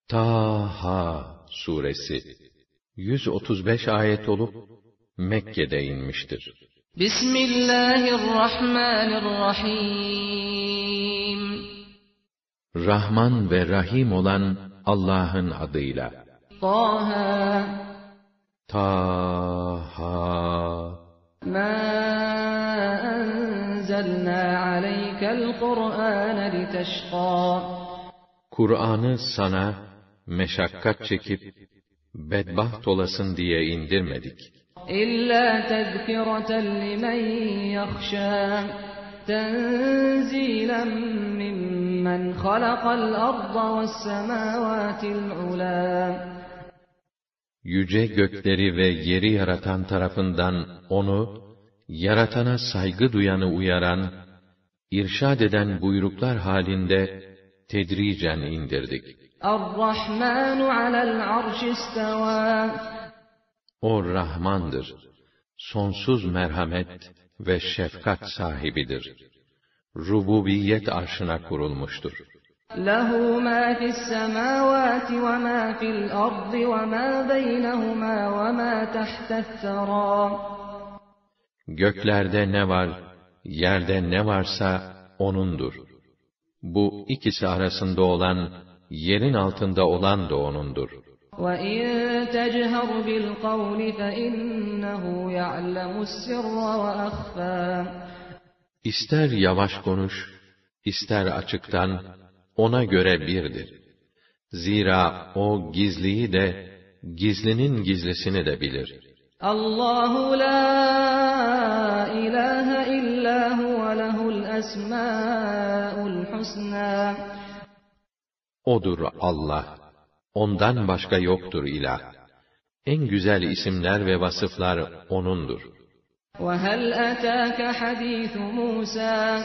Taha suresi 135 ayet olup Mekke'de inmiştir. Bismillahirrahmanirrahim. Rahman ve Rahim olan Allah'ın adıyla. Taha. Taha. Ma enzelna aleykel Kur'ane liteşqa. Kur'an'ı sana meşakkat çekip bedbaht olasın diye indirmedik. İlla tezkireten limen yahşâ. Tenzilen mimmen halakal arda ve's-semâvâtil ulâ. Yüce gökleri ve yeri yaratan tarafından onu, yaratana saygı duyanı uyaran, irşad eden buyruklar halinde tedricen indirdik. Er-Rahmanu alel arş istevâ. O Rahmandır, sonsuz merhamet ve şefkat sahibidir. Rububiyet arşına kurulmuştur. Lehu mâ fissemâvâti ve mâ fil ardı ve mâ beynehumâ ve mâ tehte's-serâ. Göklerde ne var, yerde ne varsa O'nundur. Bu ikisi arasında olan, yerin altında olan da O'nundur. وَاِنْ تَجْهَرْ بِالْقَوْلِ فَاِنَّهُ يَعْلَمُ السِّرَّ وَأَخْفَى. İster yavaş konuş, ister açıktan, O'na göre birdir. Zira O gizliyi de, gizlinin gizlisini de bilir. Allahu la ilahe illa huve lehul esmâul husnâ. O'dur Allah, ondan başka yoktur ilah. En güzel isimler ve vasıflar O'nundur. وَهَلْ أَتَاكَ حَدِيثُ مُوسَى.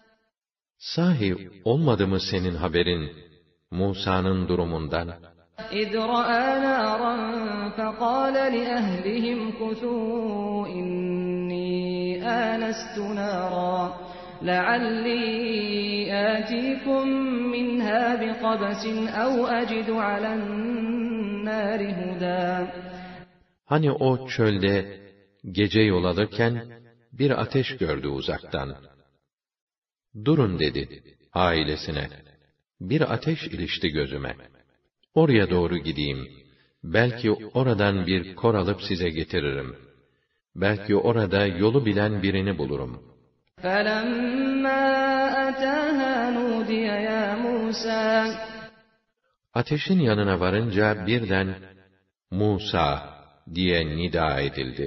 Sahi olmadı mı senin haberin Musa'nın durumundan? اِذْ رَأَى نَارًا فَقَالَ لِأَهْلِهِمْ كُثُوا إِنِّي آنَسْتُ نَارًا لَعَلِّي آتِيكُمْ مِنْهَا بِقَبَسٍ أَوْ أَجِدُ عَلَى النَّارِ هُدًى. Hani o çölde gece yol alırken bir ateş gördü uzaktan. Durun dedi ailesine. Bir ateş ilişti gözüme. Oraya doğru gideyim. Belki oradan bir kor alıp size getiririm. Belki orada yolu bilen birini bulurum. فَلَمَّا أَتَاهَا نُودِيَ يَا مُوسَى. Ateşin yanına varınca birden Musa diye nida edildi.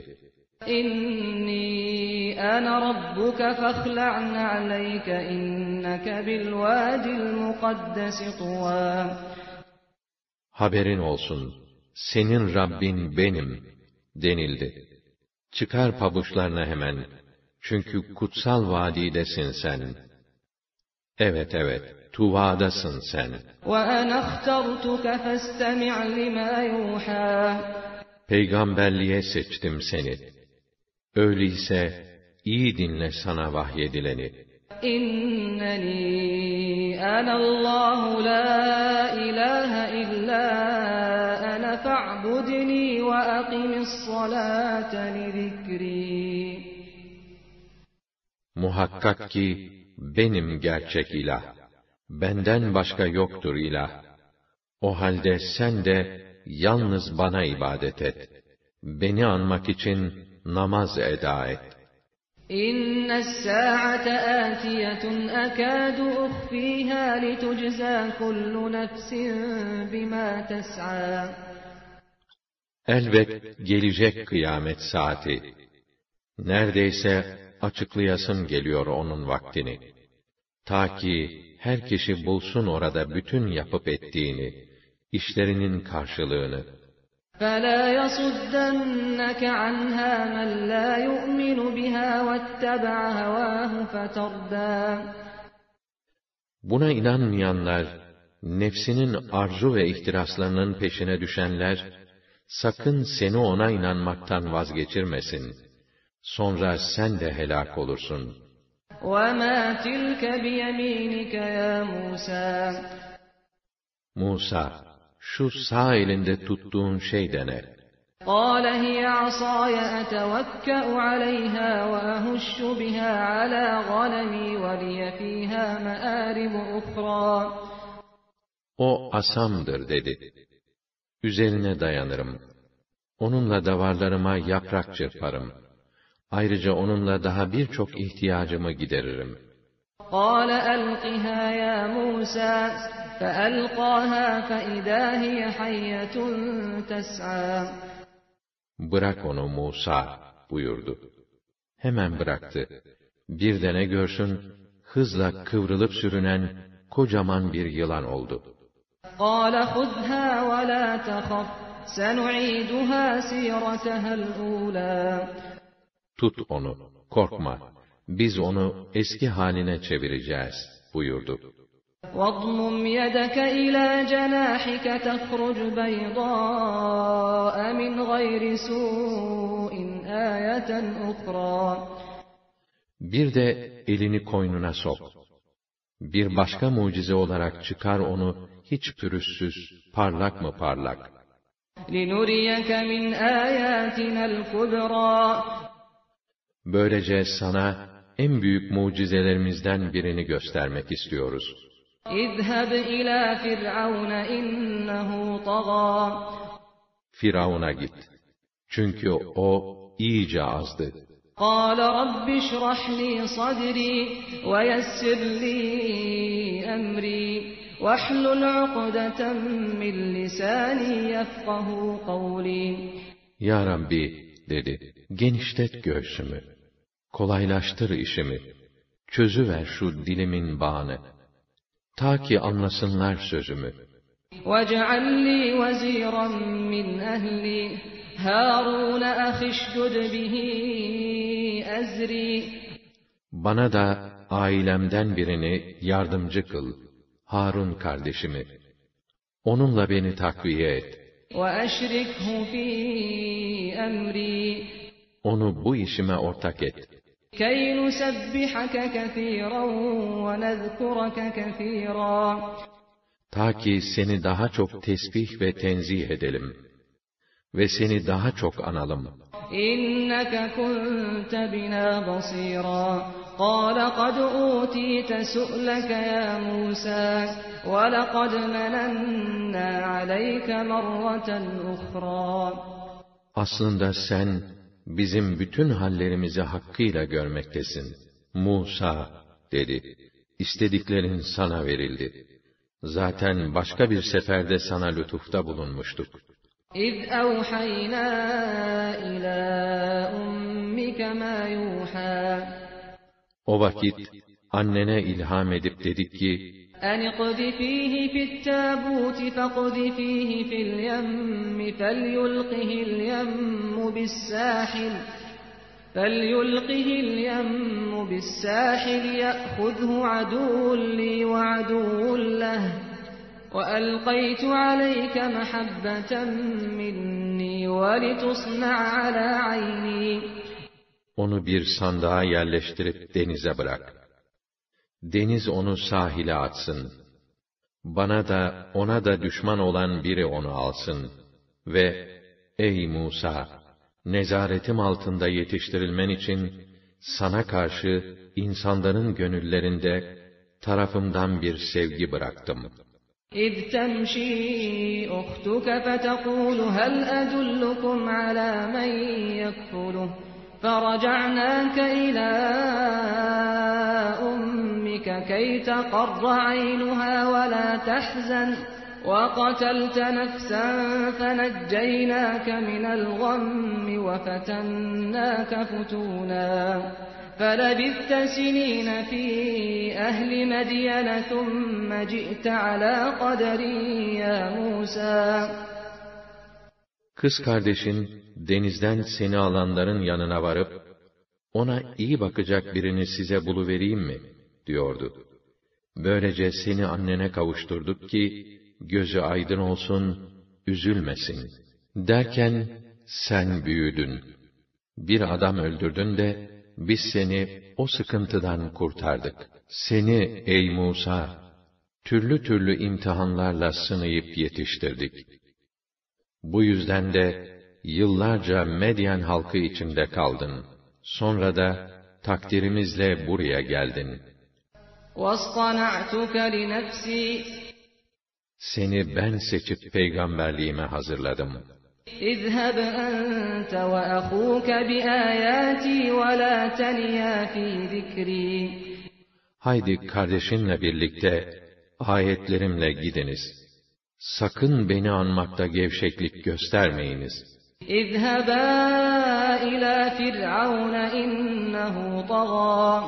İnni ana rabbuka fakhla' aleyke inneke bil vadil mukaddes tuwa. Haberin olsun, senin Rabbin benim denildi. Çıkar pabuçlarına hemen, çünkü kutsal vadidesin sen. Evet, Tuva'dasın sen. وَأَنَا اخْتَرْتُكَ فَاسْتَمِعْ لِمَا يُوحَى. Peygamberliğe seçtim seni. Öyleyse iyi dinle sana vahyedileni. İnneni anallahu la ilahe illa ana fa'budni ve akimissalate li zikri. Muhakkak ki benim gerçek ilah. Benden başka yoktur ilah. O halde sen de yalnız bana ibadet et. Beni anmak için namaz eda et. İnnes sa'ate atiyetun akadu ukhfiha litujza kullu nefsin bima tes'a. Elbet gelecek kıyamet saati. Neredeyse açıklayasım geliyor onun vaktini. Ta ki her kişi bulsun orada bütün yapıp ettiğini, işlerinin karşılığını. فَلَا يَصُدَّنَّكَ عَنْهَا مَنْ لَا يُؤْمِنُ بِهَا وَاتَّبَعَ هَوَاهُ فَتَرْدَى. Buna inanmayanlar, nefsinin arzu ve ihtiraslarının peşine düşenler, sakın seni ona inanmaktan vazgeçirmesin. Sonra sen de helak olursun. وَمَا تِلْكَ بِيَمِينِكَ يَا مُوسَى. Musa, şu sağ elinde tuttuğun şey de ne? قَالَ هِيَ عَصَايَ أَتَوَكَّأُ عَلَيْهَا وَأَهُشُّ بِهَا عَلَى غَنَمِي وَلِيَ فِيهَا مَآرِبُ أُخْرَى. O asamdır dedi. Üzerine dayanırım. Onunla davarlarıma yaprak çırparım. Ayrıca onunla daha birçok ihtiyacımı gideririm. قَالَ أَلْقِهَا يَا مُوسَى فَأَلْقَاهَا فَإِذَا هِيَ حَيَّةٌ تَسْعَى. Bırak onu Musa buyurdu. Hemen bıraktı. Bir de ne görsün, hızla kıvrılıp sürünen kocaman bir yılan oldu. قَالَ خُذْهَا وَلَا تَخَفْ سَنُعِيدُهَا سِيرَتَهَا الْأُولَى. Tut onu, korkma. Biz onu eski haline çevireceğiz buyurdu. وَاضْمُمْ يَدَكَ إِلَى جَنَاحِكَ تَخْرُجْ بَيْضَاءَ مِنْ غَيْرِ سُوءٍ آيَةً أُخْرَى. Bir de elini koynuna sok. Bir başka mucize olarak çıkar onu hiç pürüzsüz, parlak mı parlak. لِنُرِيَكَ مِنْ آيَاتِنَا الْكُبْرَى. Böylece sana en büyük mucizelerimizden birini göstermek istiyoruz. اِذْهَبْ إِلَى فِرْعَوْنَ إِنَّهُ طَغَى. Firavun'a git. Çünkü o iyice azdı. قَالَ رَبِّ اشْرَحْ لِي صَدْرِي وَيَسِّرْ لِي أَمْرِي وَاحْلُلْ عُقْدَةً مِّن لِّسَانِي يَفْقَهُوا قَوْلِي. Ya Rabbi dedi, genişlet göğsümü, kolaylaştır işimi, çözüver şu dilimin bağını, ta ki anlasınlar sözümü. وَاجْعَل لِّي وَزِيرًا مِّنْ أَهْلِي هَارُونَ أَخِي اشْدُدْ بِهِ أَزْرِي. Bana da ailemden birini yardımcı kıl, Harun kardeşimi. Onunla beni takviye et. وَأَشْرِكْهُ فِي أَمْرِي. Onu bu işime ortak et. كَيْ نُسَبِّحَكَ كَثِيرًا وَنَذْكُرَكَ كَثِيرًا. Ta ki seni daha çok tesbih ve tenzih edelim ve seni daha çok analım. إِنَّكَ كُنْتَ بِنَا بَصِيرًا. قَالَ قَدْ أُوتِيتَ سُؤْلَكَ يَا مُوسَى وَلَقَدْ مَنَنَّا عَلَيْكَ مَرَّةً أُخْرَى. Aslında sen bizim bütün hallerimizi hakkıyla görmektesin. Musa dedi, istediklerin sana verildi. Zaten başka bir seferde sana lütufta bulunmuştuk. إِذْ أَوْحَيْنَا إِلَى أُمِّكَ مَا يُوحَى. O vakit annene ilham edip dedik ki, أَنِ اقْذِفِيهِ فِي التَّابُوتِ فَاقْذِفِيهِ فِي الْيَمِّ فَلْيُلْقِهِ الْيَمُّ بِالسَّاحِلِ يَأْخُذْهُ عَدُوٌّ لِّي وَعَدُوٌّ لَّهُ وَأَلْقَيْتُ عَلَيْكَ مَحَبَّةً مِّنِّي وَلِتُصْنَعَ عَلَىٰ عَيْنِي. Onu bir sandığa yerleştirip denize bırak. Deniz onu sahile atsın. Bana da ona da düşman olan biri onu alsın. Ve ey Musa! Nezaretim altında yetiştirilmen için sana karşı insanların gönüllerinde tarafımdan bir sevgi bıraktım. إِذْ تَمْشِي أُخْتُكَ فَتَقُولُ هَلْ أَدُلُّكُمْ عَلَىٰ مَن يَكْفُلُهُ فَرَجَعْنَاكَ إِلَىٰ أُمِّكَ كَيْ تَقَرَّ عَيْنُهَا وَلَا تَحْزَنَ وَقَتَلْتَ نَفْسًا فَنَجَّيْنَاكَ مِنَ الْغَمِّ وَفَتَنَّاكَ فُتُونًا فَلَبِثْتَ سِنِينَ فِي أَهْلِ مَدْيَنَ ثُمَّ جِئْتَ عَلَىٰ قَدَرٍ يَا مُوسَى. Kız kardeşin denizden seni alanların yanına varıp, ona iyi bakacak birini size buluvereyim mi? diyordu. Böylece seni annene kavuşturduk ki, gözü aydın olsun, üzülmesin. Derken, sen büyüdün. Bir adam öldürdün de, biz seni o sıkıntıdan kurtardık. Seni ey Musa, türlü türlü imtihanlarla sınayıp yetiştirdik. Bu yüzden de yıllarca Medyen halkı içinde kaldın. Sonra da takdirimizle buraya geldin. وَاصْطَنَعْتُكَ لِنَفْسِي Seni ben seçip peygamberliğime hazırladım. اذْهَبْ أَنْتَ وَأَخُوكَ بِآيَاتِي وَلَا تَنِيَا فِي ذِكْرِي Haydi kardeşinle birlikte ayetlerimle gidiniz. Sakın beni anmakta gevşeklik göstermeyiniz. اذْهَبَا إِلَى فِرْعَوْنَ إِنَّهُ طَغَى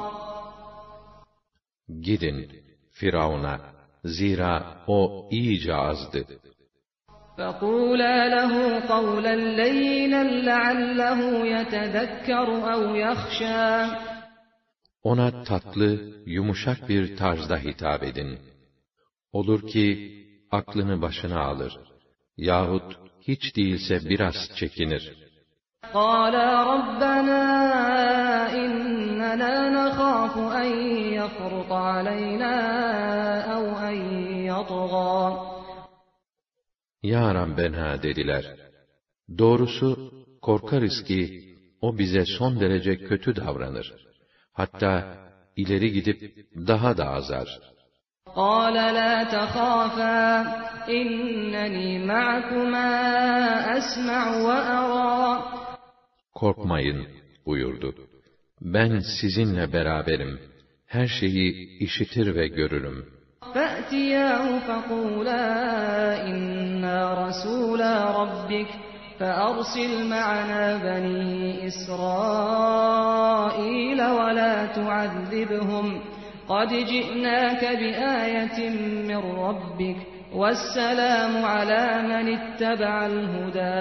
Gidin Firavun'a, zira o iyice azdı. فَقُولَا لَهُ قَوْلًا لَيِّنًا لَعَلَّهُ يَتَذَكَّرُ أَوْ يَخْشَى Ona tatlı, yumuşak bir tarzda hitap edin. Olur ki aklını başına alır yahut hiç değilse biraz çekinir. قَالَا رَبَّنَا إِنَّنَا نَخَافُ أَنْ يَفْرُطَ عَلَيْنَا أَوْ أَنْ يَطْغَى Ya Rabbena dediler. Doğrusu korkarız ki o bize son derece kötü davranır. Hatta ileri gidip daha da azar. قَالَ لَا تَخَافَا إِنَّنِي مَعَكُمَا أَسْمَعُ وَأَرَى Korkmayın buyurdu. Ben sizinle beraberim. Her şeyi işitir ve görürüm. فَأْتِيَاهُ فَقُولَا إِنَّا رَسُولَا رَبِّكَ فَأَرْسِلْ مَعَنَا بَنِي إِسْرَائِيلَ وَلَا تُعَذِّبْهُمْ قَدْ جِئْنَاكَ بِآيَةٍ مِّن رَّبِّكَ وَالسَّلَامُ عَلَى مَنِ اتَّبَعَ الْهُدَى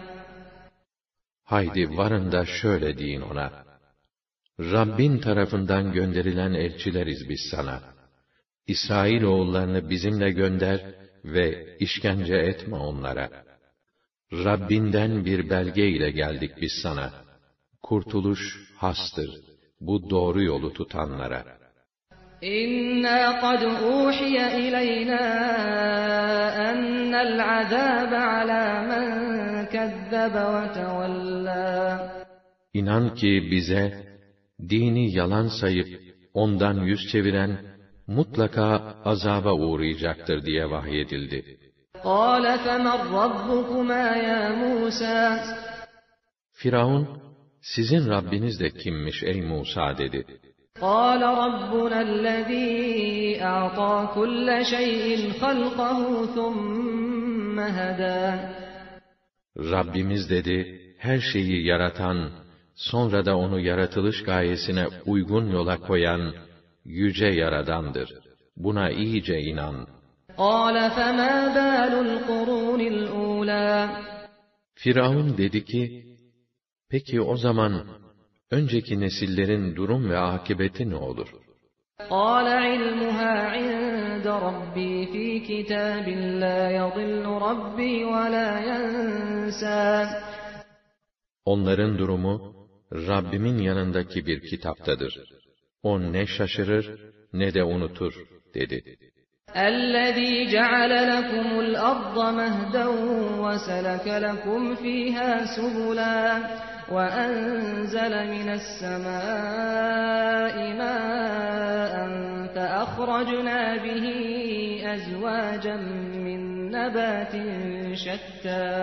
Haydi varın da şöyle deyin ona. Rabbin tarafından gönderilen elçileriz biz sana. İsrail oğullarını bizimle gönder ve işkence etme onlara. Rabbinden bir belge ile geldik biz sana. Kurtuluş hastır, bu doğru yolu tutanlara. İnna kad uhiye ileyna ennel azâbe alâ men kezzebe ve tevellâ. İnan ki bize, dini yalan sayıp ondan yüz çeviren, mutlaka azaba uğrayacaktır diye vahyedildi. قَالَ فَمَنْ رَبُّكُمَا يَا مُوسَى Firavun, sizin Rabbiniz de kimmiş ey Musa dedi. قَالَ رَبُّنَا الَّذ۪ي أَعْطَى كُلَّ شَيْءٍ خَلْقَهُ ثُمَّ هَدَى. Rabbimiz dedi, her şeyi yaratan, sonra da onu yaratılış gayesine uygun yola koyan, yüce Yaradandır. Buna iyice inan. قَالَ فَمَا بَالُ الْقُرُونِ الْأُولَى. Firavun dedi ki, peki o zaman, önceki nesillerin durum ve akıbeti ne olur? قَالَ عِلْمُهَا عِندَ رَبِّي فِي كِتَابٍ لَا يَضِلُّ رَبِّي وَلَا يَنْسَى. Onların durumu, Rabbimin yanındaki bir kitaptadır. O ne şaşırır, ne de unutur, dedi. الَّذ۪ي جَعَلَ لَكُمُ الْأَرْضَ مَهْدًا وَسَلَكَ لَكُمْ ف۪يهَا سُبُلًا وَأَنْزَلَ مِنَ السَّمَاءِ مَاءً فَأَخْرَجْنَا بِهِ أَزْوَاجًا مِّن نَّبَاتٍ شَتَّى.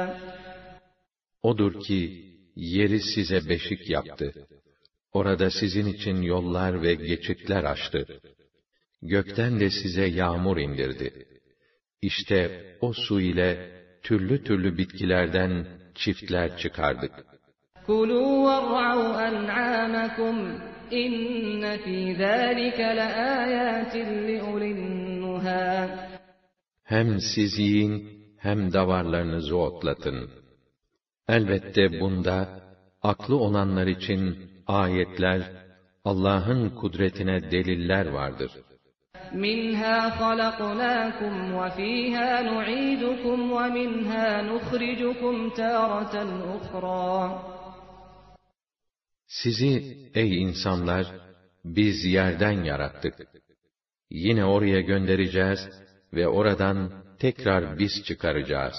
Odur ki, yeri size beşik yaptı. Orada sizin için yollar ve geçitler açtı. Gökten de size yağmur indirdi. İşte o su ile türlü türlü bitkilerden çiftler çıkardık. كُلُوا وَارْعَوْا أَنْعَامَكُمْ إِنَّ فِي ذَٰلِكَ لَآيَاتٍ لِأُولِي النُّهَى. Hem siz yiyin, hem davarlarınızı otlatın. Elbette bunda, aklı olanlar için ayetler, Allah'ın kudretine deliller vardır. مِنْهَا خَلَقْنَاكُمْ وَفِيهَا نُعِيدُكُمْ وَمِنْهَا نُخْرِجُكُمْ تَارَةً أُخْرَى. Sizi ey insanlar, biz yerden yarattık. yine oraya göndereceğiz ve oradan tekrar biz çıkaracağız.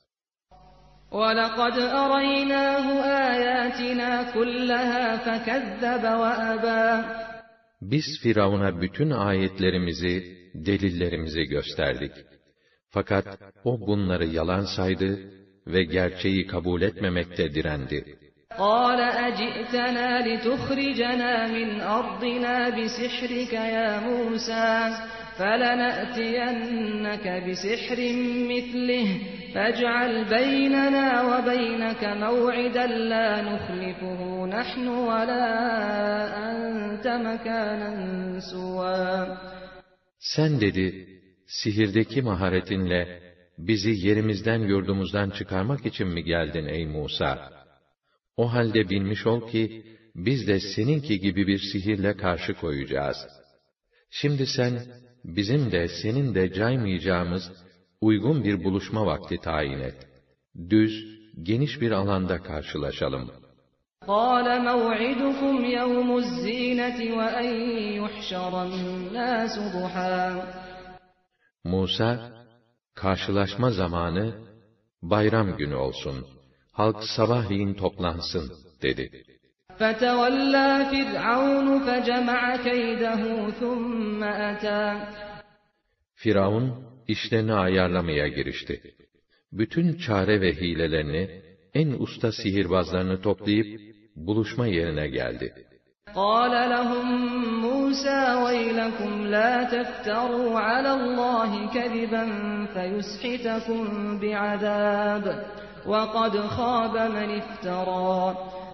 وَلَقَدْ أَرَيْنَاهُ آيَاتِنَا كُلَّهَا فَكَذَّبَ وَأَبَى Biz Firavun'a bütün ayetlerimizi, delillerimizi gösterdik. Fakat o bunları yalan saydı ve gerçeği kabul etmemekte direndi. قَالَ أَجِئْتَنَا لِتُخْرِجَنَا مِنْ أَرْضِنَا بِسِحْرِكَ يَا مُوسَى فَلَنَأْتِيَنَّكَ بِسِحْرٍ مِثْلِهِ فَاجْعَلْ بَيْنَنَا وَبَيْنَكَ مَوْعِدًا لَا نُخْلِفُهُ نَحْنُ وَلَا أَنْتَ مَكَانًا سُوًى Sen dedi, sihirdeki maharetinle bizi yerimizden yurdumuzdan çıkarmak için mi geldin ey Musa? O halde bilmiş ol ki, biz de seninki gibi bir sihirle karşı koyacağız. Şimdi sen, bizim de senin de caymayacağımız uygun bir buluşma vakti tayin et. Düz, geniş bir alanda karşılaşalım. قَالَ مَوْعِدُكُمْ يَوْمُ الزِّينَةِ وَأَنْ يُحْشَرَ النَّاسُ ضُحًى Musa, karşılaşma zamanı, bayram günü olsun. Halk sabahleyin toplansın, dedi. فَتَوَلَّى فِرْعَوْنُ فَجَمَعَ كَيْدَهُ ثُمَّ أَتَى Firavun, işlerini ayarlamaya girişti. Bütün çare ve hilelerini, en usta sihirbazlarını toplayıp, buluşma yerine geldi. قَالَ لَهُمْ مُوسَى وَيْلَكُمْ لَا تَفْتَرُوا عَلَى اللّٰهِ كَذِبًا فَيُسْحِتَكُمْ بِعَذَابٍ وَقَدْ خَابَ مَنِ افْتَرَى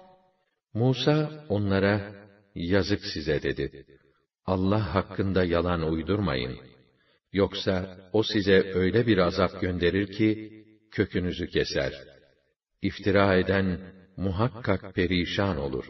Musa onlara, yazık size dedi. Allah hakkında yalan uydurmayın. Yoksa o size öyle bir azap gönderir ki, kökünüzü keser. İftira eden muhakkak perişan olur.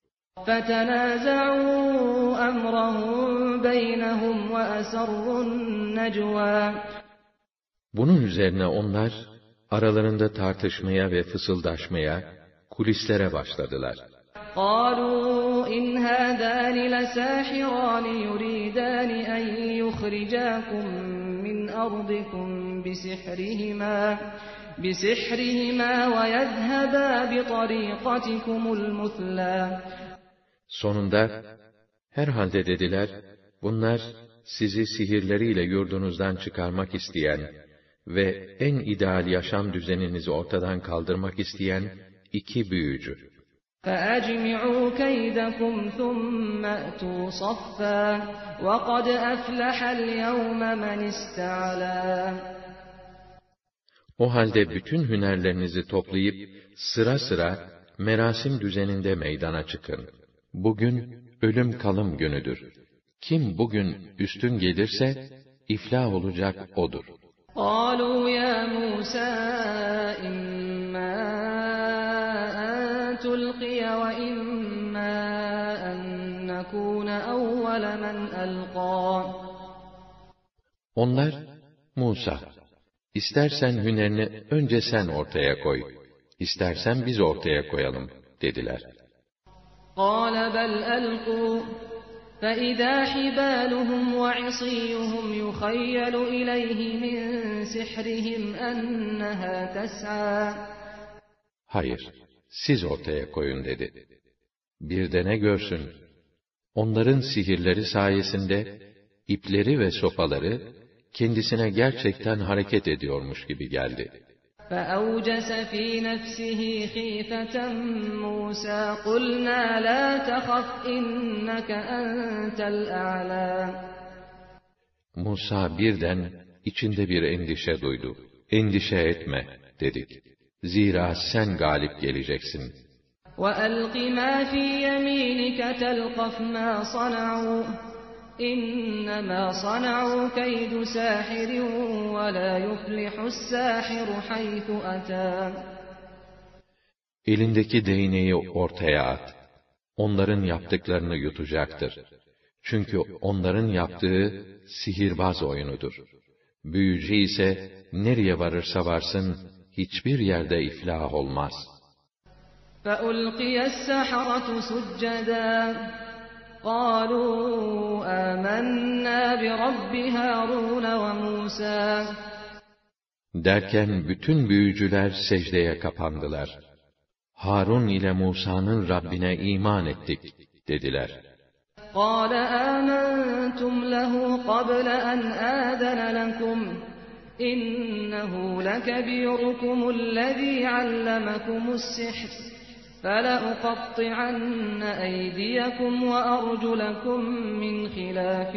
فَتَنَازَعُوا أَمْرَهُمْ بَيْنَهُمْ وَأَسَرُّوا النَّجْوَى Bunun üzerine onlar, aralarında tartışmaya ve fısıldaşmaya, kulislere başladılar. قَالُوا إِنْ هَذَانِ لَسَاحِرَانِ يُرِيدَانِ أَنْ يُخْرِجَاكُمْ مِنْ أَرْضِكُمْ بِسِحْرِهِمَا وَيَذْهَبَا بِطَرِيقَتِكُمُ الْمُثْلَى Sonunda, herhalde dediler, bunlar sizi sihirleriyle yurdunuzdan çıkarmak isteyen ve en ideal yaşam düzeninizi ortadan kaldırmak isteyen iki büyücü. فَأَجْمِعُوا كَيْدَكُمْ ثُمَّ أْتُوا صَفًّا وَقَدْ أَفْلَحَ الْيَوْمَ مَنِ اسْتَعْلَى O halde bütün hünerlerinizi toplayıp sıra sıra merasim düzeninde meydana çıkın. Bugün ölüm kalım günüdür. Kim bugün üstün gelirse iflah olacak odur. قَالُوا يَا مُوسَى إِمَّا أَن تُلْقِيَ وَإِمَّا أَن نَّكُونَ أَوَّلَ مَنْ أَلْقَى Onlar, Musa, istersen hünerini önce sen ortaya koy, istersen biz ortaya koyalım, dediler. قَالَ بَلْ أَلْقُوا فَإِذَا حِبَالُهُمْ وَعِصِيُّهُمْ يُخَيَّلُ إِلَيْهِ مِنْ سِحْرِهِمْ أَنَّهَا تَسْعَى Hayır, siz ortaya koyun dedi. Bir de ne görsün? Onların sihirleri sayesinde ipleri ve sopaları kendisine gerçekten hareket ediyormuş gibi geldi. فَأَوْجَسَ فِي نَفْسِهِ خِيفَةً مُوسَى قُلْنَا لَا تَخَفْ إِنَّكَ أَنْتَ الْأَعْلَى Musa birden içinde bir endişe duydu. Endişe etme, dedik. Zira sen galip geleceksin. وَأَلْقِ مَا فِي يَمِينِكَ تَلْقَفْ مَا صَنَعُوا إِنَّمَا صَنَعُوا كَيْدُ سَاحِرٍ وَلَا يُفْلِحُ السَّاحِرُ حَيْثُ أَتَى Elindeki değneği ortaya at. Onların yaptıklarını yutacaktır. Çünkü onların yaptığı sihirbaz oyunudur. Büyücü ise nereye varırsa varsın hiçbir yerde iflah olmaz. فَأُلْقِيَ السَّحَرَةُ سُجَّدًا قالوا آمنا برب هارون وموسى. Derken bütün büyücüler secdeye kapandılar. Harun ile Musa'nın Rabbine iman ettik dediler. قال آمنتم له قبل أن آذن لكم إنه لكبيركم الذي علمكم السحر فلأقطعن أيديكم وأرجلكم من خلاف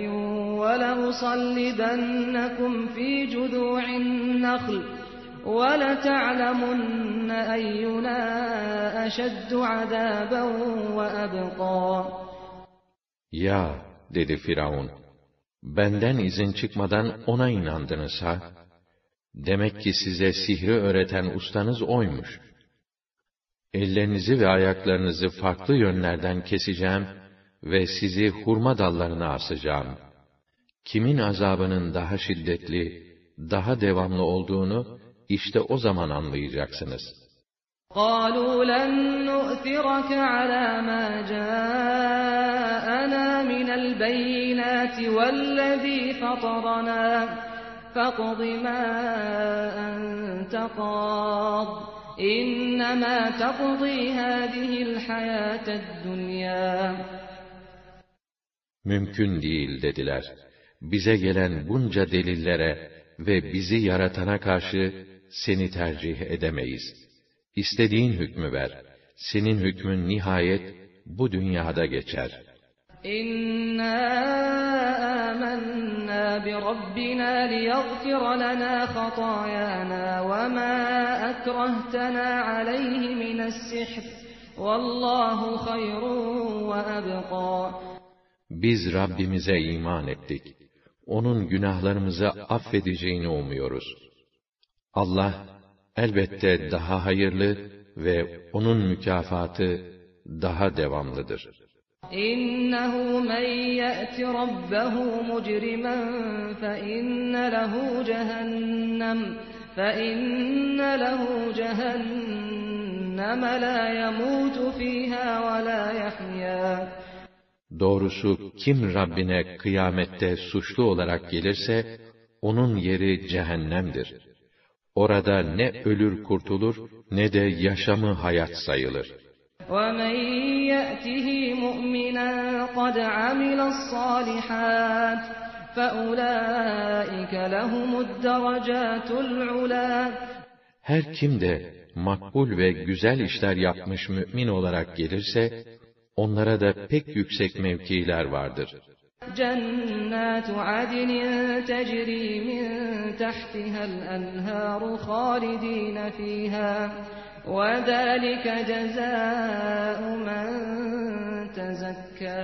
ولأصلبنكم في جذوع النخل وَلَتَعْلَمُنَّ أَيُّنَا أَشَدُّ عَذَابًا وَأَبْقَى. Ya, dedi Firavun, benden izin çıkmadan ona inandınız ha? Demek ki size sihri öğreten ustanız oymuş. Ellerinizi ve ayaklarınızı farklı yönlerden keseceğim ve sizi hurma dallarına asacağım. Kimin azabının daha şiddetli, daha devamlı olduğunu, İşte o zaman anlayacaksınız. قَالُوا لَنْ نُؤْثِرَكَ عَلَى مَا جَاءَنَا مِنَ الْبَيِّنَاتِ وَالَّذِي فَطَرَنَا فَاقْضِ مَا أَنْتَ قَاضٍ إِنَّمَا تَقْضِي هَذِهِ الْحَيَاةَ الدُّنْيَا. Mümkün değil dediler. Bize gelen bunca delillere ve bizi yaratana karşı seni tercih edemeyiz. İstediğin hükmü ver. Senin hükmün nihayet bu dünyada geçer. İnna amennâ bi rabbina liyaghfir lana hatâyâna ve mâ ekrehtena aleyhi mine's-sihr. Vallâhu hayrun ve ebqâ. Biz Rabbimize iman ettik. Onun günahlarımızı affedeceğini umuyoruz. Allah elbette daha hayırlı ve onun mükafatı daha devamlıdır. İnnehu men ye'ti rabbehu mucrimen fe inne lehu cehennem la yemutu fiha ve la yahya. Doğrusu kim Rabbine kıyamette suçlu olarak gelirse, onun yeri cehennemdir. Orada ne ölür kurtulur, ne de yaşamı hayat sayılır. وَمَنْ يَأْتِهِ مُؤْمِنًا قَدْ عَمِلَ الصَّالِحَاتِ فَأُولَٰئِكَ لَهُمُ الدَّرَجَاتُ الْعُلَى. Her kim de makbul ve güzel işler yapmış mümin olarak gelirse, onlara da pek yüksek mevkiler vardır. Cennatu adnin tecri min tahtiha'l enharu halidin fiha ve zalika cezaa'u men tezekka.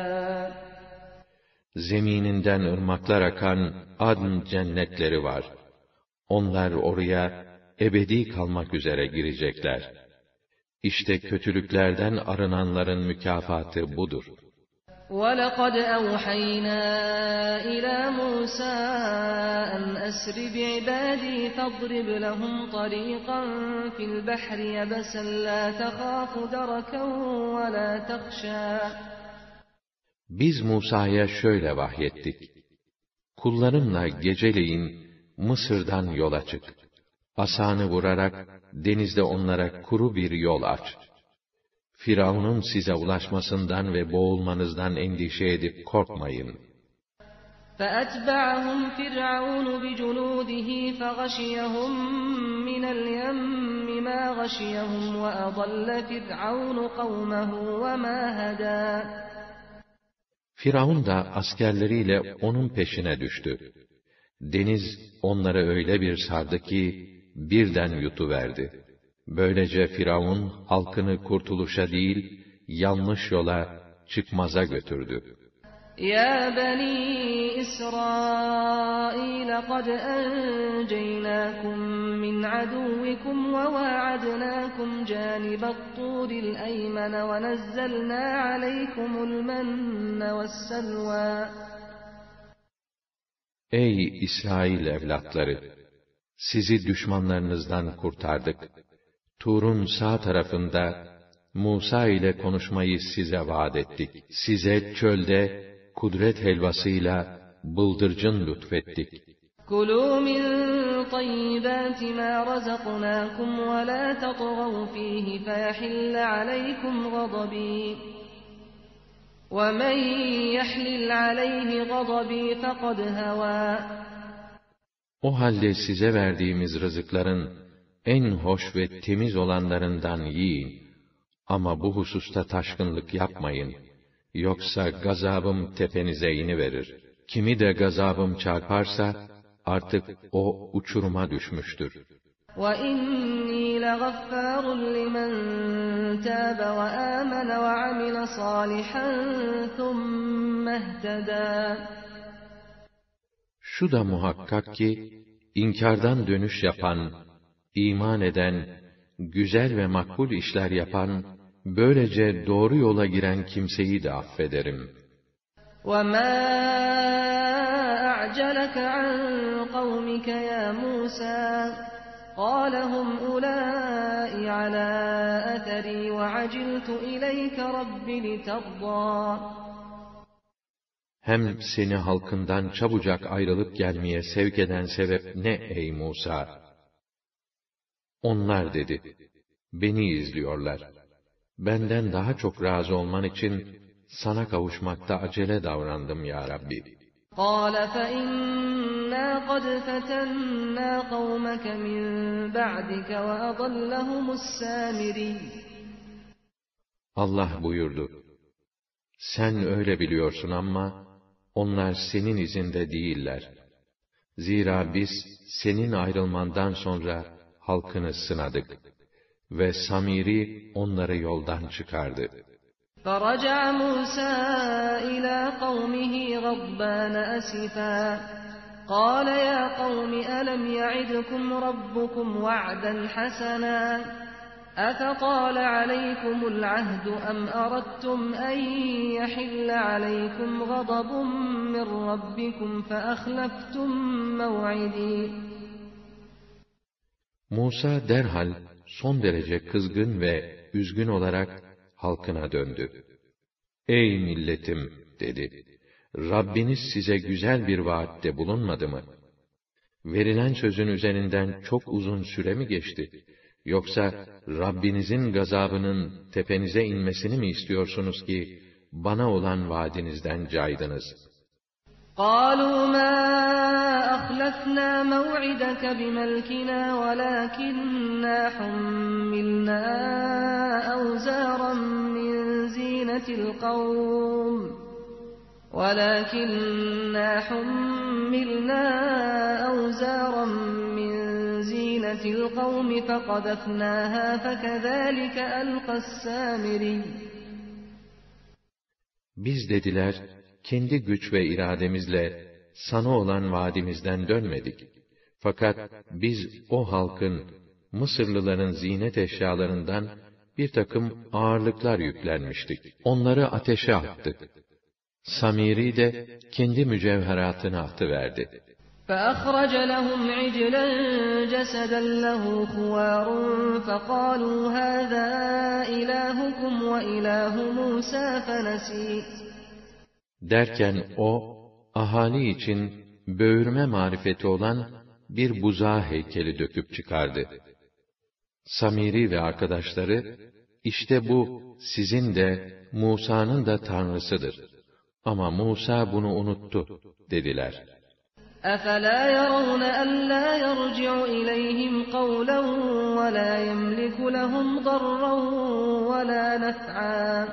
Zemininden ırmaklar akan adn cennetleri var. Onlar oraya ebedi kalmak üzere girecekler. İşte kötülüklerden arınanların mükafatı budur. وَلَقَدْ أَوْحَيْنَا إِلَى مُوسَىٰ أَنْ أَسْرِ بِعِبَادِي فَاضْرِبْ لَهُمْ طَرِيقًا فِي الْبَحْرِ يَبَسًا لَا تَخَافُ دَرَكًا وَلَا تَخْشَىٰ. Biz Musa'ya şöyle vahyettik. Kullarımla geceleyin Mısır'dan yola çık. Asanı vurarak denizde onlara kuru bir yol aç. Firavun'un size ulaşmasından ve boğulmanızdan endişe edip korkmayın. فَأَتْبَعَهُمْ فِرْعَوْنُ بِجُنُودِهِ فَغَشِيَهُمْ مِنَ الْيَمِّ مَا غَشِيَهُمْ وَأَضَلَّ فِرْعَوْنُ قَوْمَهُ وَمَا هَدَىٰ. Firavun da askerleriyle onun peşine düştü. Deniz onları öyle bir sardı ki birden yutuverdi. Böylece Firavun halkını kurtuluşa değil, yanlış yola, çıkmaza götürdü. Ya bani İsrail kad enceynâkum min aduvvikum ve vaadnâkum cânibat-tûril eymene ve nezzelnâ aleykumul menne vesselvâ. Ey İsrail evlatları! Sizi düşmanlarınızdan kurtardık. Tur'un sağ tarafında Musa ile konuşmayı size vaat ettik. Size çölde kudret helvasıyla bıldırcın lütfettik. كُلُوا مِنْ طَيِّبَاتِ مَا رَزَقْنَاكُمْ وَلَا تَطْغَوْا فِيهِ فَيَحِلَّ عَلَيْكُمْ غَضَبِي وَمَنْ يَحْلِلْ عَلَيْهِ غَضَبِي فَقَدْ هَوَى. O halde size verdiğimiz rızıkların en hoş ve temiz olanlarından yiyin. Ama bu hususta taşkınlık yapmayın. Yoksa gazabım tepenize iniverir. Kimi de gazabım çarparsa, artık o uçuruma düşmüştür. وَإِنِّي لَغَفَّارٌ لِمَنْ تَابَ وَآمَنَ وَعَمِلَ صَالِحًا ثُمَّ اهْتَدَى. Şu da muhakkak ki, inkardan dönüş yapan, iman eden, güzel ve makbul işler yapan, böylece doğru yola giren kimseyi de affederim. وَمَا أَعْجَلَكَ عَنْ قَوْمِكَ يَا مُوسَى قَالَ هُمْ أُولَٰئِ عَلَىٰ أَثَرِي وَعَجِلْتُ إِلَيْكَ رَبِّ لِتَرْضَىٰ. Hem seni halkından çabucak ayrılıp gelmeye sevk eden sebep ne ey Musa? Onlar dedi, beni izliyorlar. Benden daha çok razı olman için sana kavuşmakta acele davrandım ya Rabbi. قَالَ فَإِنَّا قَدْ فَتَنَّا قَوْمَكَ مِنْ بَعْدِكَ وَأَضَلَّهُمُ السَّامِرِيُّ. Allah buyurdu, sen öyle biliyorsun ama onlar senin izinde değiller. Zira biz senin ayrılmandan sonra halkını sınadık ve Samiri onları yoldan çıkardı. فَرَجَعَ مُوسَى إِلَى قَوْمِهِ غَضْبَانَ أَسِفًا قَالَ يَا قَوْمِ أَلَمْ يَعِدْكُمْ رَبُّكُمْ وَعْدًا حَسَنًا أَفَطَالَ عَلَيْكُمُ الْعَهْدُ أَمْ أَرَدتُّمْ أَنْ يَحِلَّ عَلَيْكُمْ غَضَبٌ مِّنْ رَبِّكُمْ فَأَخْلَفْتُمْ مَوْعِدِي. Musa derhal son derece kızgın ve üzgün olarak halkına döndü. Ey milletim dedi. Rabbiniz size güzel bir vaatte bulunmadı mı? Verilen sözün üzerinden çok uzun süre mi geçti? Yoksa Rabbinizin gazabının tepenize inmesini mi istiyorsunuz ki bana olan vaadinizden caydınız? قَالُوا مَا أَخْلَفْنَا مَوْعِدَكَ بِمَلْكِنَا وَلَكِنَّا حُمِّلْنَا أَوْزَارًا مِّن زِينَةِ الْقَوْمِ فَقَذَفْنَاهَا فَكَذَٰلِكَ أَلْقَى السَّامِرِيُّ. Biz dediler, kendi güç ve irademizle sana olan vaadimizden dönmedik. Fakat biz o halkın, Mısırlıların zinet eşyalarından bir takım ağırlıklar yüklenmiştik. Onları ateşe attık. Samiri de kendi mücevheratını atıverdi. فَأَخْرَجَ لَهُمْ عِجْلًا جَسَدًا لَهُ خُوَارٌ فَقَالُوا هَذَا إِلَٰهُكُمْ وَإِلَٰهُ مُوسَىٰ فَنَسِيَ. Derken o, ahali için böğürme marifeti olan bir buzağı heykeli döküp çıkardı. Samiri ve arkadaşları, işte bu sizin de Musa'nın da tanrısıdır. Ama Musa bunu unuttu dediler. أَفَلَا يَرَوْنَ أَلَّا يَرْجِعُ إِلَيْهِمْ قَوْلًا وَلَا يَمْلِكُ لَهُمْ ضَرًّا وَلَا نَفْعًا.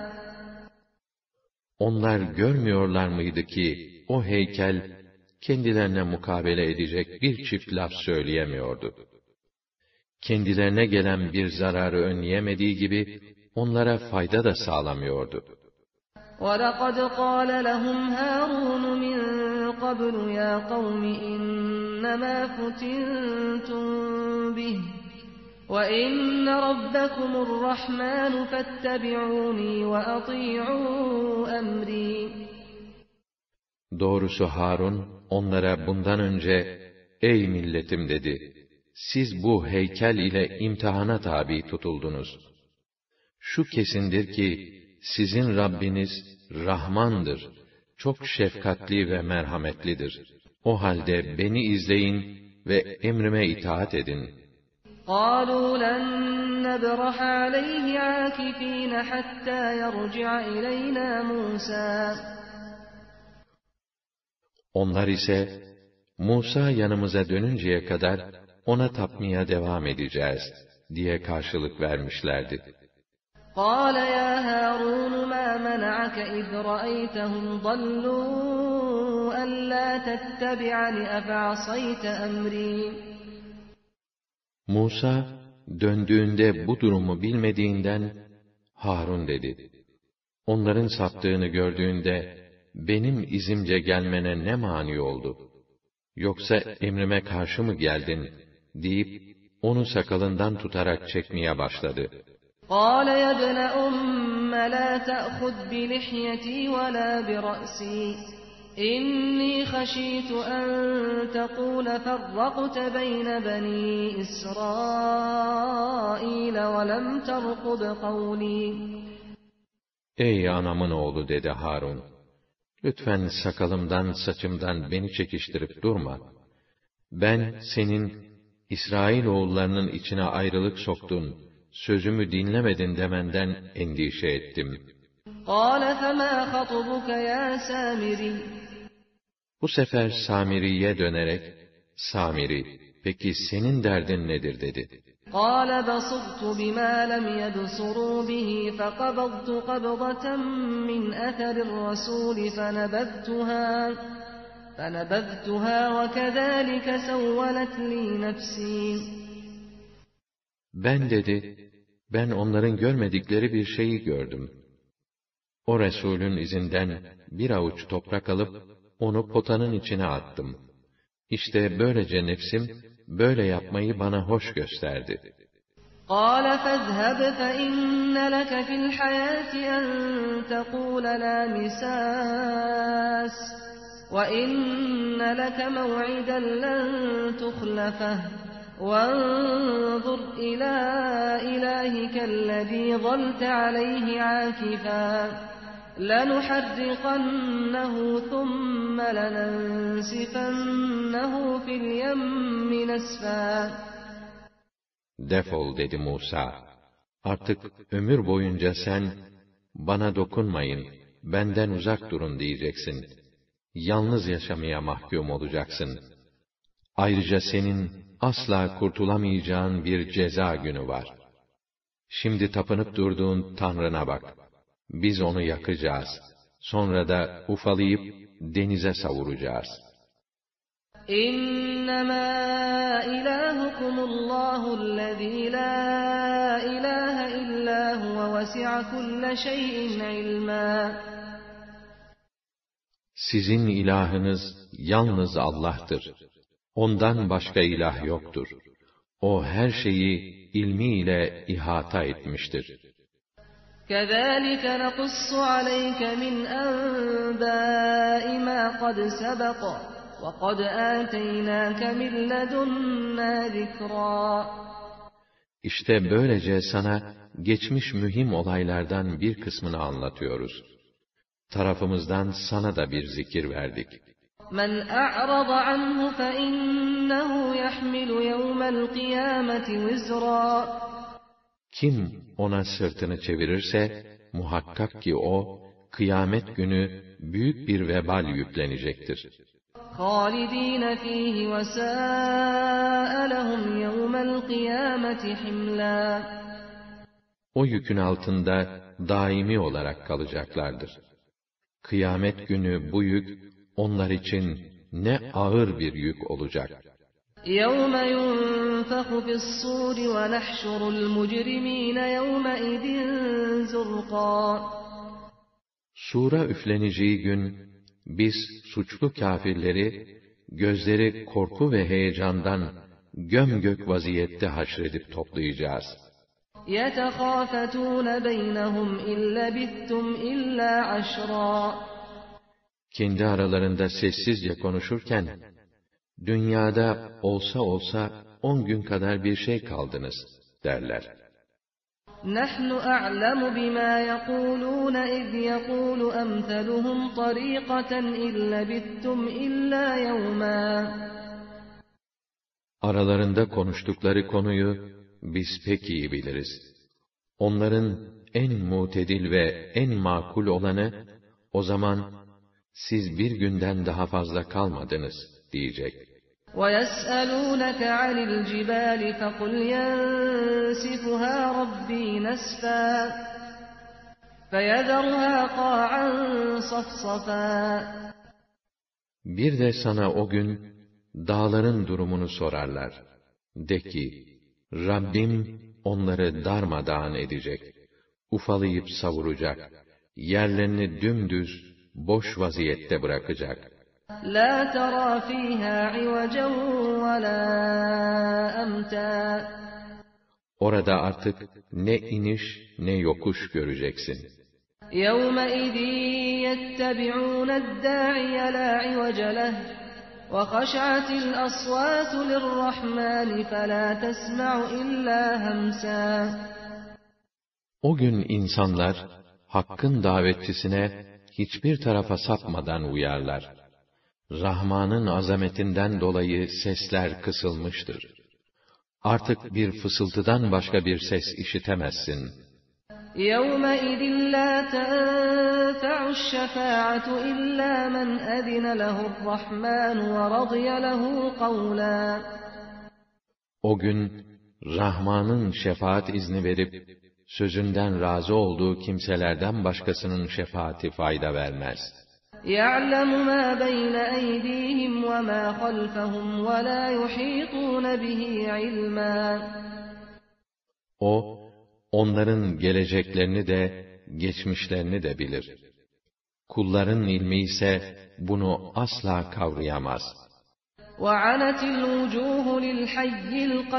Onlar görmüyorlar mıydı ki o heykel kendilerine mukabele edecek bir çift laf söyleyemiyordu. Kendilerine gelen bir zararı önleyemediği gibi onlara fayda da sağlamıyordu. وَلَقَدْ قَالَ لَهُمْ هَارُونُ مِنْ قَبْلُ يَا قَوْمِ إِنَّمَا فُتِنْتُمْ بِهِ وَإِنَّ رَبَّكُمُ الرَّحْمَنُ فَاتَّبِعُونِي وَأَطِيعُوا أَمْرِي. Doğrusu Harun onlara bundan önce ey milletim dedi. Siz bu heykel ile imtihana tabi tutuldunuz. Şu kesindir ki, sizin Rabbiniz Rahmandır, çok şefkatli ve merhametlidir. O halde beni izleyin ve emrime itaat edin. قَالُوا لَن نَّبْرَحَ عَلَيْهِ عَاكِفِينَ حَتَّى يَرْجِعَ إِلَيْنَا مُوسَى. Onlar ise, Musa yanımıza dönünceye kadar ona tapmaya devam edeceğiz diye karşılık vermişlerdi. قَالَ يَا هَارُونُ مَا مَنَعَكَ إِذْ رَأَيْتَهُمْ ضَلُّوا أَلَّا تَتَّبِعَنِ أَفَعَصَيْتَ أَمْرِي. Musa, döndüğünde bu durumu bilmediğinden, Harun dedi, onların saptığını gördüğünde, benim izimce gelmene ne mani oldu? Yoksa emrime karşı mı geldin? Deyip, onu sakalından tutarak çekmeye başladı. قَالَ يَا ابْنَ أُمَّ لَا تَأْخُذْ بِلِحْيَتِي وَلَا بِرَأْسِي إِنِّي خَشِيتُ أَن تَقُولَ فَرَّقْتَ بَيْنَ بَنِي إِسْرَائِيلَ وَلَمْ تَرْقُبْ قَوْلِي. Ey anamın oğlu dedi Harun, lütfen sakalımdan, saçımdan beni çekiştirip durma. Ben senin İsrailoğullarının içine ayrılık soktun, sözümü dinlemedin demenden endişe ettim. قَالَ فَمَا خَطْبُكَ يَا سَامِرِيُّ. Bu sefer Samiri'ye dönerek, Samiri, peki senin derdin nedir dedi. قَالَ بَصُرْتُ بِمَا لَمْ يَبْصُرُوا بِهِ فَقَبَضْتُ قَبْضَةً مِّنْ أَثَرِ الرَّسُولِ فَنَبَذْتُهَا وَكَذَٰلِكَ سَوَّلَتْ لِي نَفْسِي. Ben dedi, ben onların görmedikleri bir şeyi gördüm. O Resulün izinden bir avuç toprak alıp, onu potanın içine attım. İşte böylece nefsim, böyle yapmayı bana hoş gösterdi. قَالَ فَاذْهَبْ فَإِنَّ لَكَ فِي الْحَيَاةِ أَن تَقُولَ لَا مِسَاسَ وَإِنَّ لَكَ مَوْعِدًا لَّن تُخْلَفَهُ وَانظُرْ إِلَىٰ إِلَٰهِكَ الَّذِي ظَلْتَ عَلَيْهِ عَاكِفًا لَنُحَرِّقَنَّهُ ثُمَّ لَنَنسِفَنَّهُ فِي الْيَمِّ نَسْفًا. Defol dedi Musa. Artık ömür boyunca sen, bana dokunmayın, benden uzak durun diyeceksin. Yalnız yaşamaya mahkum olacaksın. Ayrıca senin asla kurtulamayacağın bir ceza günü var. Şimdi tapınıp durduğun Tanrına bak. Biz onu yakacağız. Sonra da ufalayıp denize savuracağız. İnnemâ ilâhukumullâhu'llezî lâ ilâhe illâ huve vesi'a kulle şeyin ilmâ. Sizin ilahınız yalnız Allah'tır. Ondan başka ilah yoktur. O her şeyi ilmiyle ihata etmiştir. كَذَٰلِكَ نَقُصُّ عَلَيْكَ مِنْ أَنْبَاءِ مَا قَدْ سَبَقَ وَقَدْ آتَيْنَاكَ مِنْ لَدُنَّا ذِكْرًا. İşte böylece sana geçmiş mühim olaylardan bir kısmını anlatıyoruz. Tarafımızdan sana da bir zikir verdik. مَنْ أَعْرَضَ عَنْهُ فَإِنَّهُ يَحْمِلُ يَوْمَ الْقِيَامَةِ وِزْرًا. Kim ona sırtını çevirirse, muhakkak ki o, kıyamet günü büyük bir vebal yüklenecektir. خَالِد۪ينَ ف۪يهِ وَسَاءَ لَهُمْ يَوْمَ الْقِيَامَةِ حِمْلًا. O yükün altında daimi olarak kalacaklardır. Kıyamet günü bu yük, onlar için ne ağır bir yük olacak. يَوْمَ يُنْفَخُ فِي الصُّورِ وَنَحْشُرُ الْمُجْرِم۪ينَ يَوْمَئِذٍ زُرْقًا. Sura üfleneceği gün, biz suçlu kâfirleri, gözleri korku ve heyecandan gömgök vaziyette haşredip toplayacağız. يَتَخَافَتُونَ بَيْنَهُمْ اِنْ لَبِثْتُمْ اِلَّا عَشْرًا. Kendi aralarında sessizce konuşurken, dünyada olsa 10 gün kadar bir şey kaldınız derler. نحن أعلم بما يقولون إذ يقول أمثلهم طريقة إن لبثتم إلا يوما. Aralarında konuştukları konuyu biz pek iyi biliriz. Onların en mutedil ve en makul olanı, o zaman siz bir günden daha fazla kalmadınız diyecek. وَيَسْأَلُونَكَ عَنِ الْجِبَالِ فَقُلْ يَنسِفُهَا رَبِّي نَسْفًا فَيَذَرُهَا قَاعًا صَفْصَفًا. Bir de sana o gün dağların durumunu sorarlar. De ki, Rabbim onları darmadağın edecek, ufalayıp savuracak, yerlerini dümdüz, boş vaziyette bırakacak. لَا تَرَى فِيهَا عِوَجًا وَلَا أَمْتًا. Orada artık ne iniş ne yokuş göreceksin. يَوْمَئِذٍ يَتَّبِعُونَ الدَّاعِيَ لَا عِوَجَ لَهُ وَخَشَعَتِ الْأَصْوَاتُ لِلرَّحْمَنِ فَلَا تَسْمَعُ إِلَّا هَمْسًا. O gün insanlar, Hakk'ın davetçisine hiçbir tarafa sapmadan uyarlar. Rahman'ın azametinden dolayı sesler kısılmıştır. Artık bir fısıltıdan başka bir ses işitemezsin. يَوْمَئِذٍ لَا تَنْفَعُ الشَّفَاعَةُ إِلَّا مَنْ أَذِنَ لَهُ الرَّحْمَنُ وَرَضِيَ لَهُ قَوْلًا. O gün, Rahman'ın şefaat izni verip, sözünden razı olduğu kimselerden başkasının şefaati fayda vermez. يَعْلَمُ مَا بَيْنَ أَيْدِيهِمْ وَمَا خَلْفَهُمْ وَلَا يُحِيطُونَ بِهِ عِلْمًا. O, onların geleceklerini de, geçmişlerini de bilir. Kulların ilmi ise bunu asla kavrayamaz. وَعَنَتِ الْوُجُوهُ لِلْحَيِّ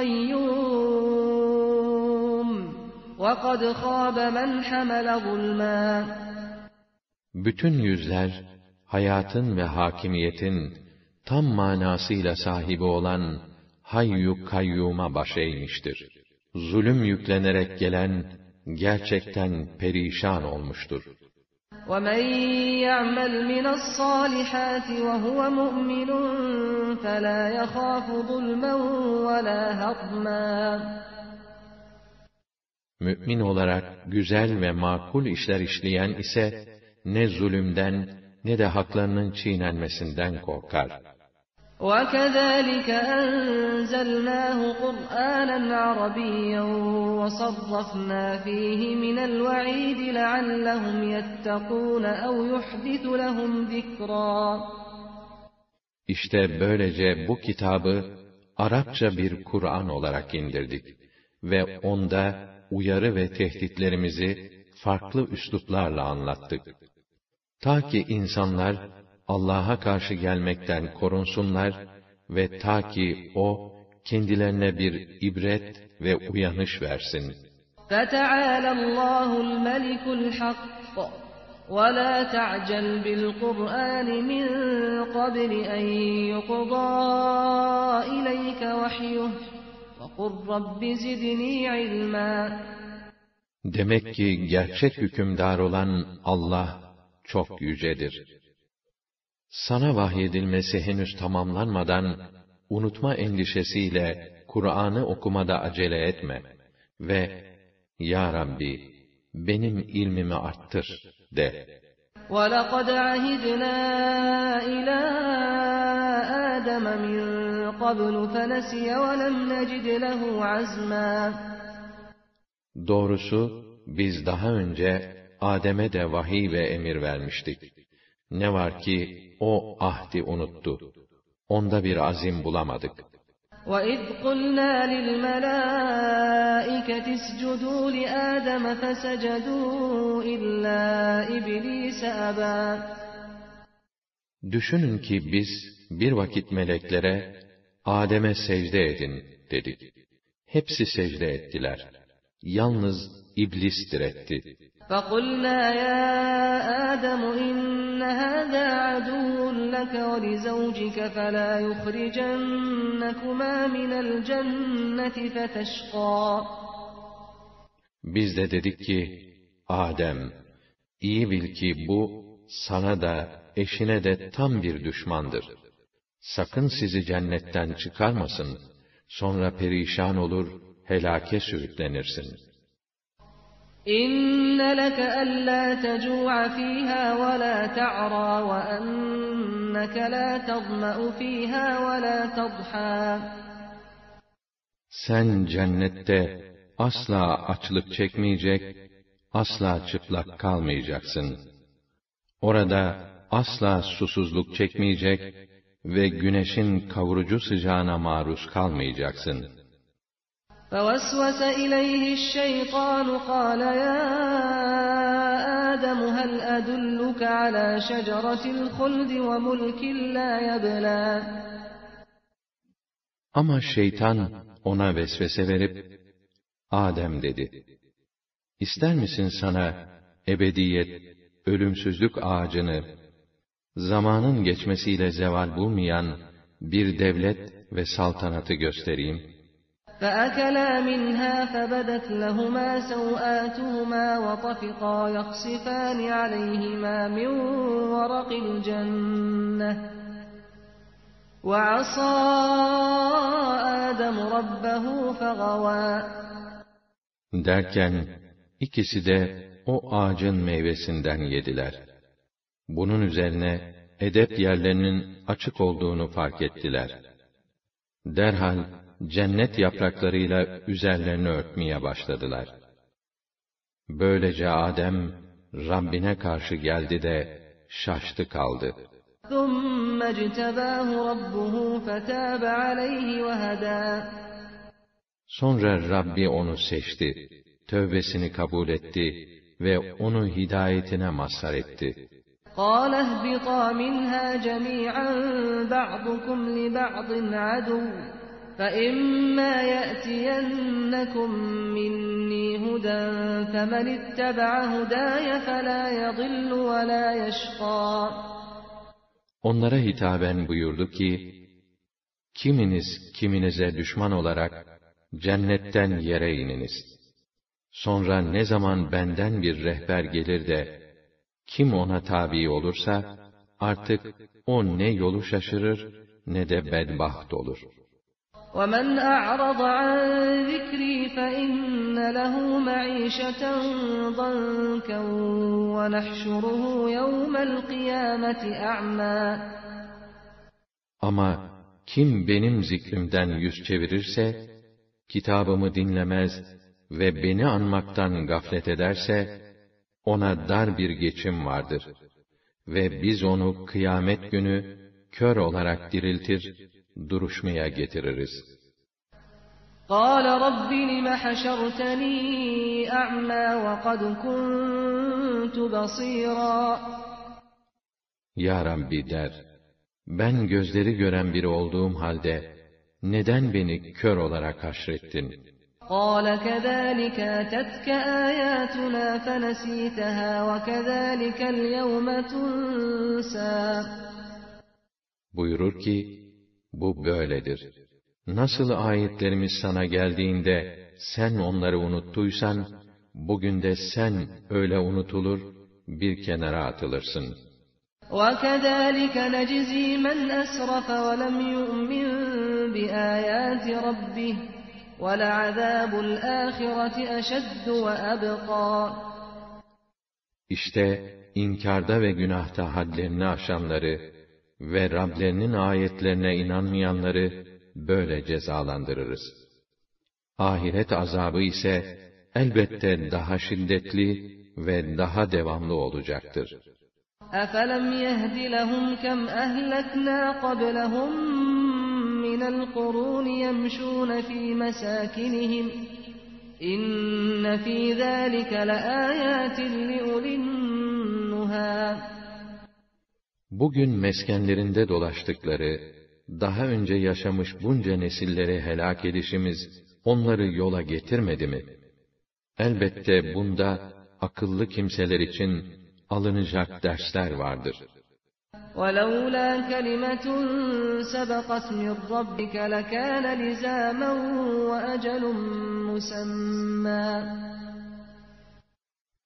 الْقَيُّومِ وَقَدْ خَابَ مَنْ حَمَلَ ظُلْمًا. Bütün yüzler, hayatın ve hakimiyetin tam manasıyla sahibi olan Hayyu Kayyum'a baş eğmiştir. Zulüm yüklenerek gelen, gerçekten perişan olmuştur. وَمَنْ يَعْمَلْ مِنَ الصَّالِحَاتِ وَهُوَ مُؤْمِنٌ فَلَا يَخَافُ ظُلْمًا وَلَا هَضْمًا. Mü'min olarak güzel ve makul işler işleyen ise, ne zulümden ne de haklarının çiğnenmesinden korkar. وَكَذَٰلِكَ أَنزَلْنَاهُ قُرْآنًا عَرَبِيًّا وَصَرَّفْنَا فِيهِ مِنَ الْوَعِيدِ لَعَلَّهُمْ يَتَّقُونَ أَوْ يُحْدِثُ لَهُمْ ذِكْرًا. İşte böylece bu kitabı Arapça bir Kur'an olarak indirdik ve onda uyarı ve tehditlerimizi farklı üsluplarla anlattık. Ta ki insanlar Allah'a karşı gelmekten korunsunlar ve ta ki O kendilerine bir ibret ve uyanış versin. فَتَعَالَى اللّٰهُ الْمَلِكُ الْحَقِّ وَلَا تَعْجَلْ بِالْقُرْآنِ مِنْ قَبْلِ أَنْ يُقْضَى إِلَيْكَ وَحْيُهُ وَقُلْ رَبِّ زِدْنِي عِلْمًا. Demek ki gerçek hükümdar olan Allah çok yücedir. Sana vahyedilmesi henüz tamamlanmadan, unutma endişesiyle Kur'an'ı okumada acele etme ve Ya Rabbi, benim ilmimi arttır de. وَلَقَدْ عَهِدْنَا إِلَى آدَمَ مِنْ قَبْلُ فَنَسِيَ وَلَمْ نَجِدْ لَهُ عَزْمًا. Doğrusu, biz daha önce Adem'e de vahiy ve emir vermiştik. Ne var ki, o ahdi unuttu. Onda bir azim bulamadık. وَإِذْ قُلْنَا لِلْمَلَائِكَةِ اسْجُدُوا لِآدَمَ فَسَجَدُوا إِلَّا إِبْلِيسَ أَبَى. Düşünün ki biz bir vakit meleklere, Adem'e secde edin dedik. Hepsi secde ettiler. Yalnız İblis diretti. فَقُلْنَا يَا آدَمُ إِنَّ هَذَا عَدُوٌّ لَكَ وَلِزَوْجِكَ فَلَا يُخْرِجَنَّكُمَا مِنَ الْجَنَّةِ فَتَشْقَى. Biz de dedik ki, Adem, iyi bil ki bu, sana da, eşine de tam bir düşmandır. Sakın sizi cennetten çıkarmasın, sonra perişan olur, helake sürüklenirsin. İnne leke allâ tecû'a fîhâ ve lâ te'râ ve enneke lâ tazma'u fîhâ ve lâ tadhâ. Sen cennette asla açlık çekmeyecek, asla çıplak kalmayacaksın. Orada asla susuzluk çekmeyecek ve güneşin kavurucu sıcağına maruz kalmayacaksın. فَوَسْوَسَ إِلَيْهِ الشَّيْطَانُ قَالَ يَا آدَمُ هَلْ أَدُلُّكَ عَلَى شَجَرَةِ الْخُلْدِ وَمُلْكٍ لَا يَبْلَى. Ama şeytan ona vesvese verip, Adem dedi, İster misin sana ebediyet, ölümsüzlük ağacını, zamanın geçmesiyle zeval bulmayan bir devlet ve saltanatı göstereyim? فَأَكَلَا مِنْهَا فَبَدَتْ لَهُمَا سَوْآتُهُمَا وَطَفِقَا يَخْصِفَانِ عَلَيْهِمَا مِنْ وَرَقِ الْجَنَّةِ وَعَصَى آدَمُ رَبَّهُ فَغَوَى. Derken, ikisi de o ağacın meyvesinden yediler. Bunun üzerine, edep yerlerinin açık olduğunu fark ettiler. Derhal, cennet yapraklarıyla üzerlerini örtmeye başladılar. Böylece Adem, Rabbine karşı geldi de, şaştı kaldı. ثُمَّ اجْتَبَاهُ رَبُّهُ فَتَابَ عَلَيْهِ وَهَدَى. Sonra Rabbi onu seçti, tövbesini kabul etti ve onu hidayetine mazhar etti. قَالَ اهْبِطَا مِنْهَا جَمِيعًا بَعْضُكُمْ لِبَعْضٍ عَدُوٌّ فَإِمَّا يَأْتِيَنَّكُمْ مِنِّي هُدًى فَمَنِ اتَّبَعَ هُدَايَ فَلَا يَضِلُّ وَلَا يَشْقَى. Onlara hitaben buyurdu ki, kiminiz kiminize düşman olarak cennetten yere ininiz. Sonra ne zaman benden bir rehber gelir de, kim ona tabi olursa, artık o ne yolu şaşırır, ne de bedbaht olur. وَمَنْ أَعْرَضَ عَنْ ذِكْرِي فَإِنَّ لَهُ مَعِيشَةً ضَنكًا وَنَحْشُرُهُ يَوْمَ الْقِيَامَةِ أَعْمَى. Ama kim benim zikrimden yüz çevirirse, kitabımı dinlemez ve beni anmaktan gaflet ederse, ona dar bir geçim vardır. Ve biz onu kıyamet günü kör olarak diriltir, duruşmaya getiririz. قَالَ رَبِّ لِمَ حَشَرْتَنِي أَعْمَى وَقَدْ كُنْتُ بَصِيرًا. Ya Rabbi der, ben gözleri gören biri olduğum halde, neden beni kör olarak haşrettin? قَالَ كَذَٰلِكَ أَتَتْكَ آيَاتُنَا فَنَسِيتَهَا وَكَذَٰلِكَ الْيَوْمَ تُنْسَى. Buyurur ki, bu böyledir. Nasıl ayetlerimiz sana geldiğinde, sen onları unuttuysan, bugün de sen öyle unutulur, bir kenara atılırsın. وَكَذَٰلِكَ نَجْزِي مَنْ أَسْرَفَ وَلَمْ يُؤْمِنْ بِآيَاتِ رَبِّهِ وَلَعَذَابُ الْآخِرَةِ أَشَدُّ وَأَبْقَى. İşte inkarda ve günahta hadlerini aşanları ve Rablerinin ayetlerine inanmayanları böyle cezalandırırız. Ahiret azabı ise elbette daha şiddetli ve daha devamlı olacaktır. أَفَلَمْ يَهْدِ لَهُمْ كَمْ أَهْلَكْنَا قَبْلَهُمْ مِنَ الْقُرُونِ يَمْشُونَ فِي مَسَاكِنِهِمْ إِنَّ فِي ذَٰلِكَ لَآيَاتٍ لِأُولِي النُّهَى. Bugün meskenlerinde dolaştıkları, daha önce yaşamış bunca nesilleri helak edişimiz, onları yola getirmedi mi? Elbette bunda, akıllı kimseler için, alınacak dersler vardır. وَلَوْلَا كَلِمَةٌ سَبَقَتْ مِنْ رَبِّكَ لَكَانَ لِزَامًا وَأَجَلٌ مُّسَمًّى.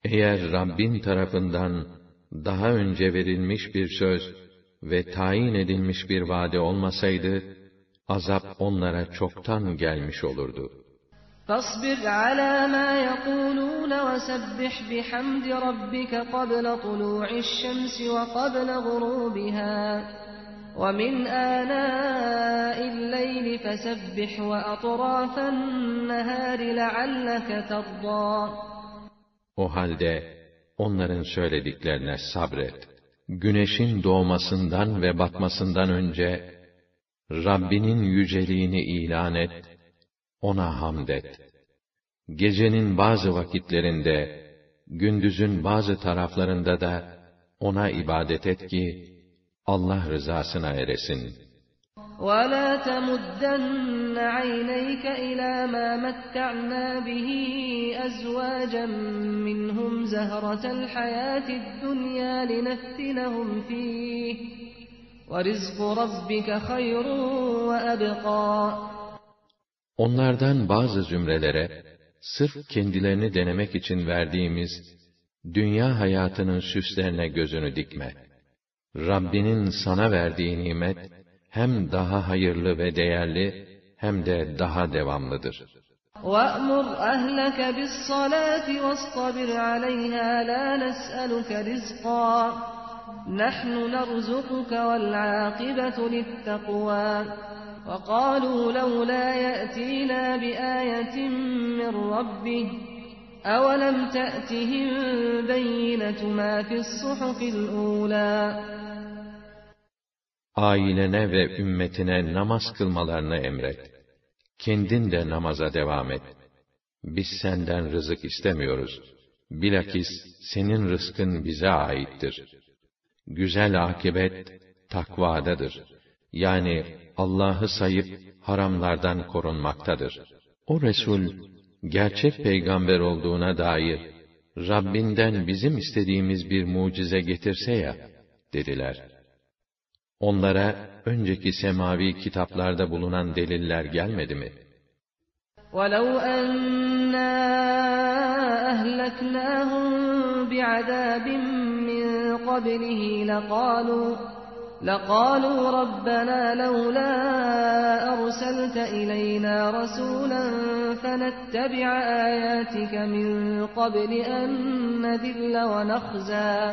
Eğer Rabbin tarafından daha önce verilmiş bir söz ve tayin edilmiş bir vade olmasaydı, azap onlara çoktan gelmiş olurdu. فَاصْبِرْ عَلَى مَا يَقُولُونَ وَسَبِّحْ بِحَمْدِ رَبِّكَ قَبْلَ طُلُوعِ الشَّمْسِ وَقَبْلَ غُرُوبِهَا وَمِنْ آنَاءِ اللَّيْلِ فَسَبِّحْ وَأَطْرَافَ النَّهَارِ لَعَلَّكَ تَرْضَىٰ. O halde onların söylediklerine sabret. Güneşin doğmasından ve batmasından önce Rabbinin yüceliğini ilan et, ona hamd et. Gecenin bazı vakitlerinde, gündüzün bazı taraflarında da ona ibadet et ki Allah rızasına eresin. وَلَا تَمُدَّنَّ عَيْنَيْكَ إِلَى مَا مَتَّعْنَا بِهِ أَزْوَاجًا مِّنْهُمْ زَهْرَةَ الْحَيَاةِ الدُّنْيَا لِنَفْتِنَهُمْ فِيهِ وَرِزْقُ رَبِّكَ خَيْرٌ وَأَبْقَىٰ. Onlardan bazı zümrelere, sırf kendilerini denemek için verdiğimiz dünya hayatının süslerine gözünü dikme. Rabbinin sana verdiği nimet, hem daha hayırlı ve değerli, hem de daha devamlıdır. وَأْمُرْ أَهْلَكَ بِالصَّلَاةِ وَاصْطَبِرْ عَلَيْهَا لَا نَسْأَلُكَ رِزْقًا نَحْنُ نَرْزُقُكَ وَالْعَاقِبَةُ لِلتَّقْوَى وَقَالُوا لَوْلَا يَأْتِينَا بِآيَةٍ مِّن رَّبِّهِ أَوَلَمْ تَأْتِهِم بَيِّنَةُ مَا فِي الصُّحُفِ الْأُولَى. Ailene ve ümmetine namaz kılmalarını emret. Kendin de namaza devam et. Biz senden rızık istemiyoruz. Bilakis senin rızkın bize aittir. Güzel akibet takvadadır. Yani Allah'ı sayıp haramlardan korunmaktadır. O Resul, gerçek peygamber olduğuna dair Rabbinden bizim istediğimiz bir mucize getirse ya, dediler. Onlara önceki semavi kitaplarda bulunan deliller gelmedi mi? وَلَوْ أَنَّا أَهْلَكْنَاهُمْ بِعَذَابٍ مِّن قَبْلِهِ لَقَالُوا رَبَّنَا لَوْلَا أَرْسَلْتَ إِلَيْنَا رَسُولًا فَنَتَّبِعَ آيَاتِكَ مِن قَبْلِ أَن نَّذِلَّ وَنَخْزَىٰ.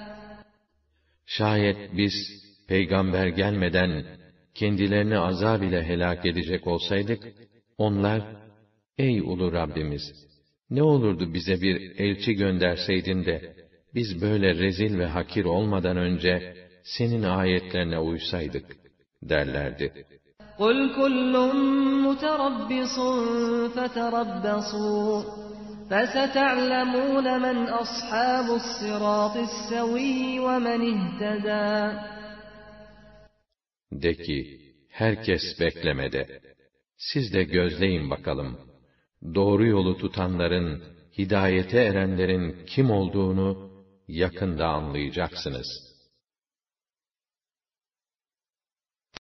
Şayet biz peygamber gelmeden kendilerini azab ile helak edecek olsaydık, onlar, ey ulu Rabbimiz, ne olurdu bize bir elçi gönderseydin de, biz böyle rezil ve hakir olmadan önce, senin ayetlerine uysaydık, derlerdi. قُلْ كُلٌّ مُتَرَبِّصٌ فَتَرَبَّصُوا فَسَتَعْلَمُونَ مَنْ أَصْحَابُ الصِّرَاطِ السَّوِيِّ وَمَنِ اهْتَدَىٰ. De ki, herkes beklemede. Siz de gözleyin bakalım. Doğru yolu tutanların, hidayete erenlerin kim olduğunu yakında anlayacaksınız.